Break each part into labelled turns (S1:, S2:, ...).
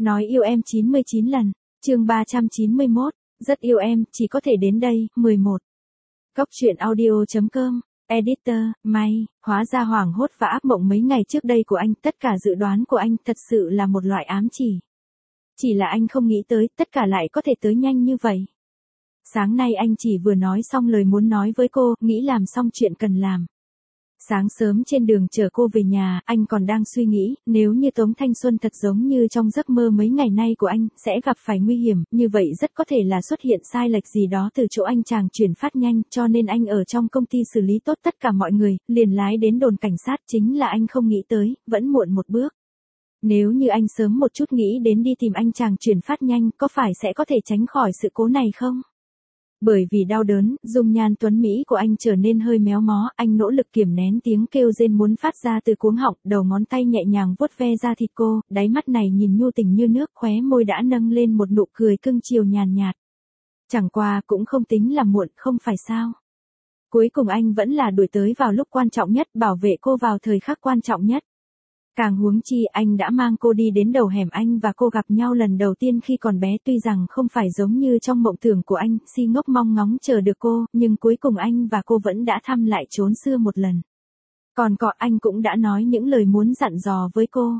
S1: Nói yêu em 99 lần, chương 391, rất yêu em, chỉ có thể đến đây, 11. Góc truyện audio.com, editor, May, hóa ra hoảng hốt và ác mộng mấy ngày trước đây của anh, tất cả dự đoán của anh thật sự là một loại ám chỉ. Chỉ là anh không nghĩ tới, tất cả lại có thể tới nhanh như vậy. Sáng nay anh chỉ vừa nói xong lời muốn nói với cô, nghĩ làm xong chuyện cần làm. Sáng sớm trên đường chở cô về nhà, anh còn đang suy nghĩ, nếu như Tống Thanh Xuân thật giống như trong giấc mơ mấy ngày nay của anh, sẽ gặp phải nguy hiểm, như vậy rất có thể là xuất hiện sai lệch gì đó từ chỗ anh chàng chuyển phát nhanh, cho nên anh ở trong công ty xử lý tốt tất cả mọi người, liền lái đến đồn cảnh sát, chính là anh không nghĩ tới, vẫn muộn một bước. Nếu như anh sớm một chút nghĩ đến đi tìm anh chàng chuyển phát nhanh, có phải sẽ có thể tránh khỏi sự cố này không? Bởi vì đau đớn, dung nhan tuấn Mỹ của anh trở nên hơi méo mó, anh nỗ lực kiềm nén tiếng kêu rên muốn phát ra từ cuống họng, đầu ngón tay nhẹ nhàng vuốt ve da thịt cô, đáy mắt này nhìn nhu tình như nước, khóe môi đã nâng lên một nụ cười cưng chiều nhàn nhạt. Chẳng qua cũng không tính là muộn, không phải sao? Cuối cùng anh vẫn là đuổi tới vào lúc quan trọng nhất, bảo vệ cô vào thời khắc quan trọng nhất. Càng huống chi anh đã mang cô đi đến đầu hẻm anh và cô gặp nhau lần đầu tiên khi còn bé, tuy rằng không phải giống như trong mộng tưởng của anh, si ngốc mong ngóng chờ được cô, nhưng cuối cùng anh và cô vẫn đã thăm lại chốn xưa một lần. Còn anh cũng đã nói những lời muốn dặn dò với cô.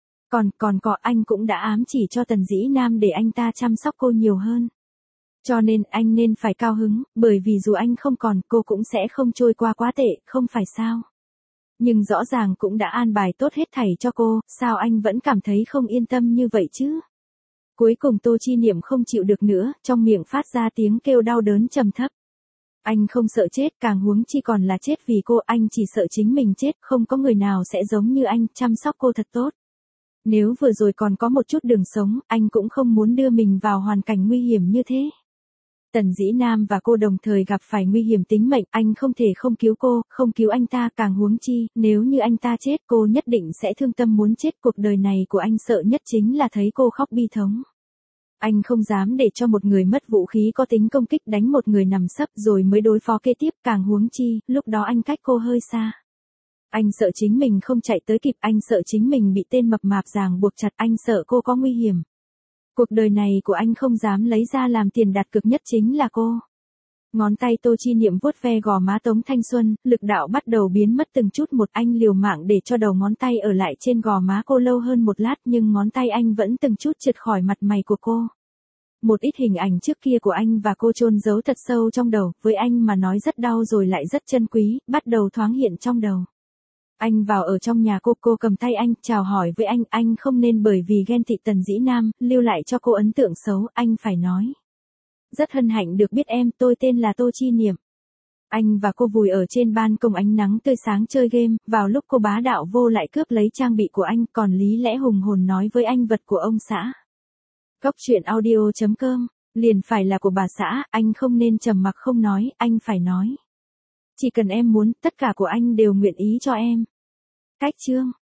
S1: Còn anh cũng đã ám chỉ cho Tần Dĩ Nam để anh ta chăm sóc cô nhiều hơn. Cho nên anh nên phải cao hứng, bởi vì dù anh không còn, cô cũng sẽ không trôi qua quá tệ, không phải sao? Nhưng rõ ràng cũng đã an bài tốt hết thảy cho cô, sao anh vẫn cảm thấy không yên tâm như vậy chứ? Cuối cùng Tô Chi Niệm không chịu được nữa, trong miệng phát ra tiếng kêu đau đớn trầm thấp. Anh không sợ chết, càng huống chi còn là chết vì cô, anh chỉ sợ chính mình chết, không có người nào sẽ giống như anh, chăm sóc cô thật tốt. Nếu vừa rồi còn có một chút đường sống, anh cũng không muốn đưa mình vào hoàn cảnh nguy hiểm như thế. Tần Dĩ Nam và cô đồng thời gặp phải nguy hiểm tính mệnh, anh không thể không cứu cô, không cứu anh ta, càng huống chi, nếu như anh ta chết cô nhất định sẽ thương tâm muốn chết, cuộc đời này của anh sợ nhất chính là thấy cô khóc bi thống. Anh không dám để cho một người mất vũ khí có tính công kích đánh một người nằm sấp rồi mới đối phó kế tiếp, càng huống chi, lúc đó anh cách cô hơi xa. Anh sợ chính mình không chạy tới kịp, anh sợ chính mình bị tên mập mạp ràng buộc chặt, anh sợ cô có nguy hiểm. Cuộc đời này của anh không dám lấy ra làm tiền đặt cược nhất chính là cô. Ngón tay Tô Chi Niệm vuốt ve gò má Tống Thanh Xuân, lực đạo bắt đầu biến mất từng chút một, anh liều mạng để cho đầu ngón tay ở lại trên gò má cô lâu hơn một lát, nhưng ngón tay anh vẫn từng chút trượt khỏi mặt mày của cô. Một ít hình ảnh trước kia của anh và cô chôn giấu thật sâu trong đầu, với anh mà nói rất đau rồi lại rất chân quý, bắt đầu thoáng hiện trong đầu. Anh vào ở trong nhà cô cầm tay anh, chào hỏi với anh không nên bởi vì ghen tị Tần Dĩ Nam, lưu lại cho cô ấn tượng xấu, anh phải nói. Rất hân hạnh được biết em, tôi tên là Tô Chi Niệm. Anh và cô vùi ở trên ban công ánh nắng tươi sáng chơi game, vào lúc cô bá đạo vô lại cướp lấy trang bị của anh, còn lý lẽ hùng hồn nói với anh vật của ông xã. Góc truyện audio.com, liền phải là của bà xã, anh không nên trầm mặc không nói, anh phải nói. Chỉ cần em muốn, tất cả của anh đều nguyện ý cho em. Cách chương